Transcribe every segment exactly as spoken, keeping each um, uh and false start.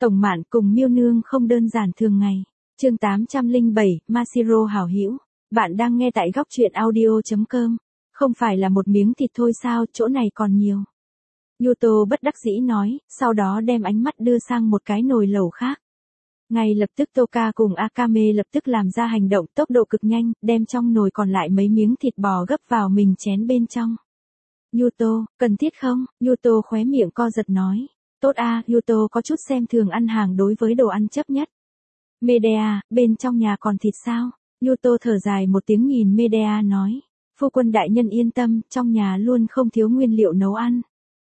Tổng Mạn cùng Miêu Nương không đơn giản thường ngày. Chương tám trăm lẻ bảy, Mashiro hảo hữu. Bạn đang nghe tại góc truyện audio chấm com. Không phải là một miếng thịt thôi sao, chỗ này còn nhiều. Yuto bất đắc dĩ nói, sau đó đem ánh mắt đưa sang một cái nồi lẩu khác. Ngay lập tức Toka cùng Akame lập tức làm ra hành động tốc độ cực nhanh, đem trong nồi còn lại mấy miếng thịt bò gấp vào mình chén bên trong. Yuto, cần thiết không? Yuto khóe miệng co giật nói. Tốt a, Yuto có chút xem thường ăn hàng đối với đồ ăn chấp nhất. Medea, bên trong nhà còn thịt sao? Yuto thở dài một tiếng nhìn Medea nói. Phu quân đại nhân yên tâm, trong nhà luôn không thiếu nguyên liệu nấu ăn.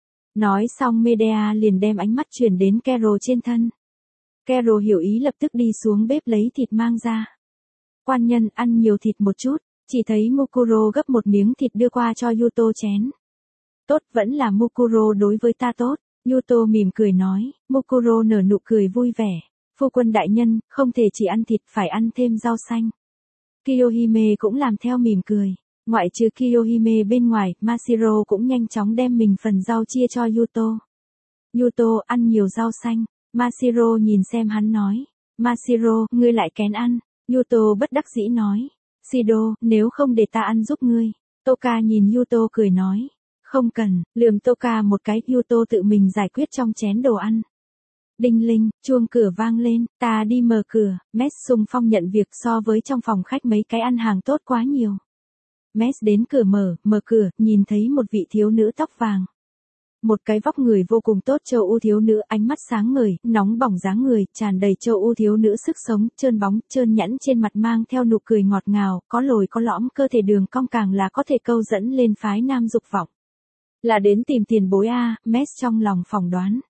Nói xong Medea liền đem ánh mắt chuyển đến Carol trên thân. Carol hiểu ý lập tức đi xuống bếp lấy thịt mang ra. Quan nhân ăn nhiều thịt một chút, chỉ thấy Mukuro gấp một miếng thịt đưa qua cho Yuto chén. Tốt, vẫn là Mukuro đối với ta tốt. Yuto mỉm cười nói, Mukuro nở nụ cười vui vẻ. Phu quân đại nhân, không thể chỉ ăn thịt, phải ăn thêm rau xanh. Kiyohime cũng làm theo mỉm cười. Ngoại trừ Kiyohime bên ngoài, Mashiro cũng nhanh chóng đem mình phần rau chia cho Yuto. Yuto, ăn nhiều rau xanh. Mashiro nhìn xem hắn nói. Mashiro, ngươi lại kén ăn. Yuto bất đắc dĩ nói. Shido, nếu không để ta ăn giúp ngươi. Toka nhìn Yuto cười nói. Không cần, lườm Toka một cái, Yuto tự mình giải quyết trong chén đồ ăn. Đinh linh, chuông cửa vang lên, ta đi mở cửa. Mess xung phong nhận việc so với trong phòng khách mấy cái ăn hàng tốt quá nhiều. Mess đến cửa mở, mở cửa, nhìn thấy một vị thiếu nữ tóc vàng. Một cái vóc người vô cùng tốt châu U thiếu nữ, ánh mắt sáng ngời, nóng bỏng dáng người, tràn đầy châu U thiếu nữ sức sống, trơn bóng, trơn nhẵn trên mặt mang theo nụ cười ngọt ngào, có lồi có lõm, cơ thể đường cong càng là có thể câu dẫn lên phái nam dục vọng. Là đến tìm tiền bối a, Mess trong lòng phỏng đoán.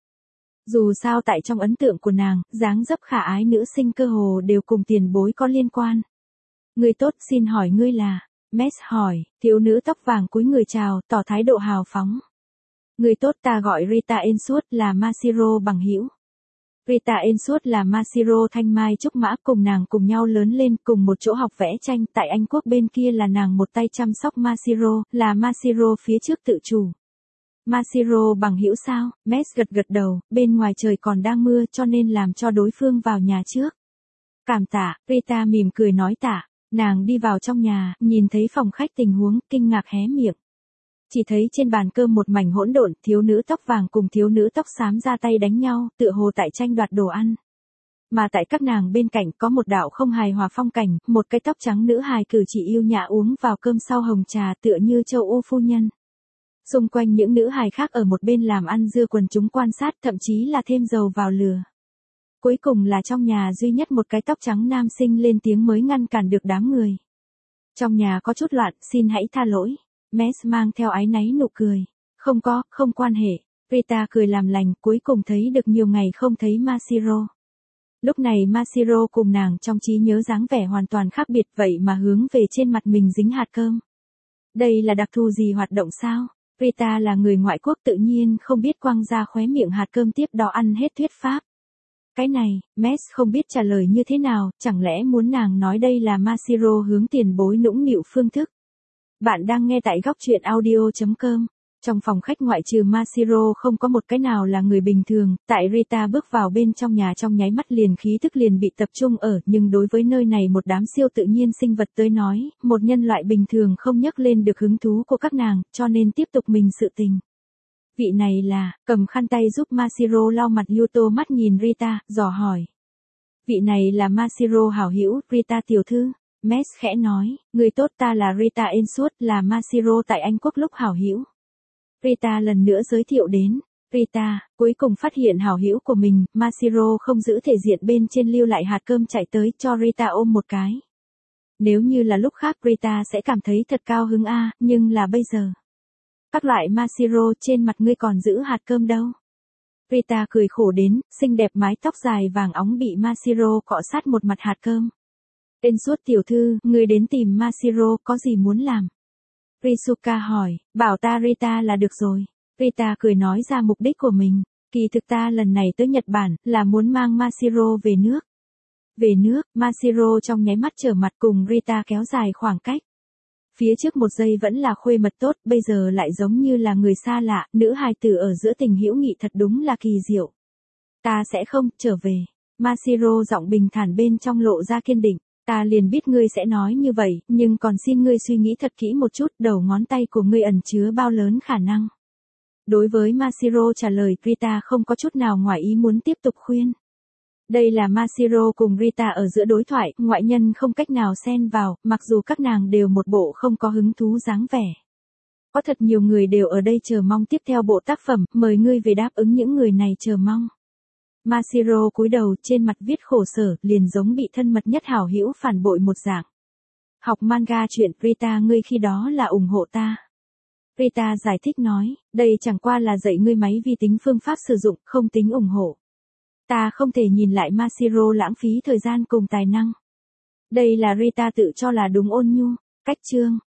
Dù sao tại trong ấn tượng của nàng, dáng dấp khả ái nữ sinh cơ hồ đều cùng tiền bối có liên quan. Người tốt, xin hỏi ngươi là? Mess hỏi, thiếu nữ tóc vàng cúi người chào, tỏ thái độ hào phóng. Người tốt, ta gọi Rita Ensut, là Mashiro bằng hữu. Rita Ensut là Mashiro thanh mai trúc mã, cùng nàng cùng nhau lớn lên, cùng một chỗ học vẽ tranh, tại Anh Quốc bên kia là nàng một tay chăm sóc Mashiro, là Mashiro phía trước tự chủ. Mashiro bằng hữu sao? Mess gật gật đầu, bên ngoài trời còn đang mưa cho nên làm cho đối phương vào nhà trước. Cảm tạ, Rita mỉm cười nói tạ. Nàng đi vào trong nhà, nhìn thấy phòng khách tình huống, kinh ngạc hé miệng. Chỉ thấy trên bàn cơm một mảnh hỗn độn, thiếu nữ tóc vàng cùng thiếu nữ tóc xám ra tay đánh nhau, tựa hồ tại tranh đoạt đồ ăn. Mà tại các nàng bên cạnh có một đạo không hài hòa phong cảnh, một cái tóc trắng nữ hài cử chỉ yêu nhã uống vào cơm sau hồng trà tựa như châu U phu nhân. Xung quanh những nữ hài khác ở một bên làm ăn dưa quần chúng quan sát, thậm chí là thêm dầu vào lửa. Cuối cùng là trong nhà duy nhất một cái tóc trắng nam sinh lên tiếng mới ngăn cản được đám người. Trong nhà có chút loạn, xin hãy tha lỗi. Mess mang theo áy náy nụ cười. Không có, không quan hệ. Rita cười làm lành, cuối cùng thấy được nhiều ngày không thấy Mashiro. Lúc này Mashiro cùng nàng trong trí nhớ dáng vẻ hoàn toàn khác biệt, vậy mà hướng về trên mặt mình dính hạt cơm. Đây là đặc thù gì hoạt động sao? Rita là người ngoại quốc tự nhiên không biết quăng ra khóe miệng hạt cơm tiếp đó ăn hết thuyết pháp. Cái này, Mess không biết trả lời như thế nào, chẳng lẽ muốn nàng nói đây là Mashiro hướng tiền bối nũng nịu phương thức. Bạn đang nghe tại góc truyện audio chấm com. Trong phòng khách ngoại trừ Mashiro không có một cái nào là người bình thường, tại Rita bước vào bên trong nhà trong nháy mắt liền khí thức liền bị tập trung ở, nhưng đối với nơi này một đám siêu tự nhiên sinh vật tới nói, một nhân loại bình thường không nhắc lên được hứng thú của các nàng, cho nên tiếp tục mình sự tình. Vị này là, cầm khăn tay giúp Mashiro lau mặt Yuto mắt nhìn Rita, dò hỏi. Vị này là Mashiro hảo hữu, Rita tiểu thư. Mess khẽ nói, người tốt, ta là Rita Ensut, là Mashiro tại Anh Quốc lúc hảo hữu. Rita lần nữa giới thiệu đến. Rita, cuối cùng phát hiện hảo hữu của mình, Mashiro không giữ thể diện bên trên lưu lại hạt cơm chạy tới cho Rita ôm một cái. Nếu như là lúc khác Rita sẽ cảm thấy thật cao hứng a, nhưng là bây giờ. Các loại Mashiro, trên mặt ngươi còn giữ hạt cơm đâu. Rita cười khổ đến, xinh đẹp mái tóc dài vàng óng bị Mashiro cọ sát một mặt hạt cơm. Ensut tiểu thư, ngươi đến tìm Mashiro, có gì muốn làm? Risuka hỏi, bảo ta Rita là được rồi. Rita cười nói ra mục đích của mình. Kỳ thực ta lần này tới Nhật Bản, là muốn mang Mashiro về nước. Về nước, Mashiro trong nháy mắt trở mặt cùng Rita kéo dài khoảng cách. Phía trước một giây vẫn là khuê mật tốt, bây giờ lại giống như là người xa lạ, nữ hài tử ở giữa tình hữu nghị thật đúng là kỳ diệu. Ta sẽ không, trở về. Mashiro giọng bình thản bên trong lộ ra kiên định. Ta liền biết ngươi sẽ nói như vậy, nhưng còn xin ngươi suy nghĩ thật kỹ một chút, đầu ngón tay của ngươi ẩn chứa bao lớn khả năng. Đối với Mashiro trả lời, Rita không có chút nào ngoài ý muốn tiếp tục khuyên. Đây là Mashiro cùng Rita ở giữa đối thoại, ngoại nhân không cách nào xen vào, mặc dù các nàng đều một bộ không có hứng thú dáng vẻ. Có thật nhiều người đều ở đây chờ mong tiếp theo bộ tác phẩm, mời ngươi về đáp ứng những người này chờ mong. Mashiro cúi đầu, trên mặt viết khổ sở, liền giống bị thân mật nhất hảo hữu phản bội một dạng. Học manga chuyện, Rita ngươi khi đó là ủng hộ ta. Rita giải thích nói, đây chẳng qua là dạy ngươi máy vi tính phương pháp sử dụng, không tính ủng hộ. Ta không thể nhìn lại Mashiro lãng phí thời gian cùng tài năng. Đây là Rita tự cho là đúng ôn nhu. Cách chương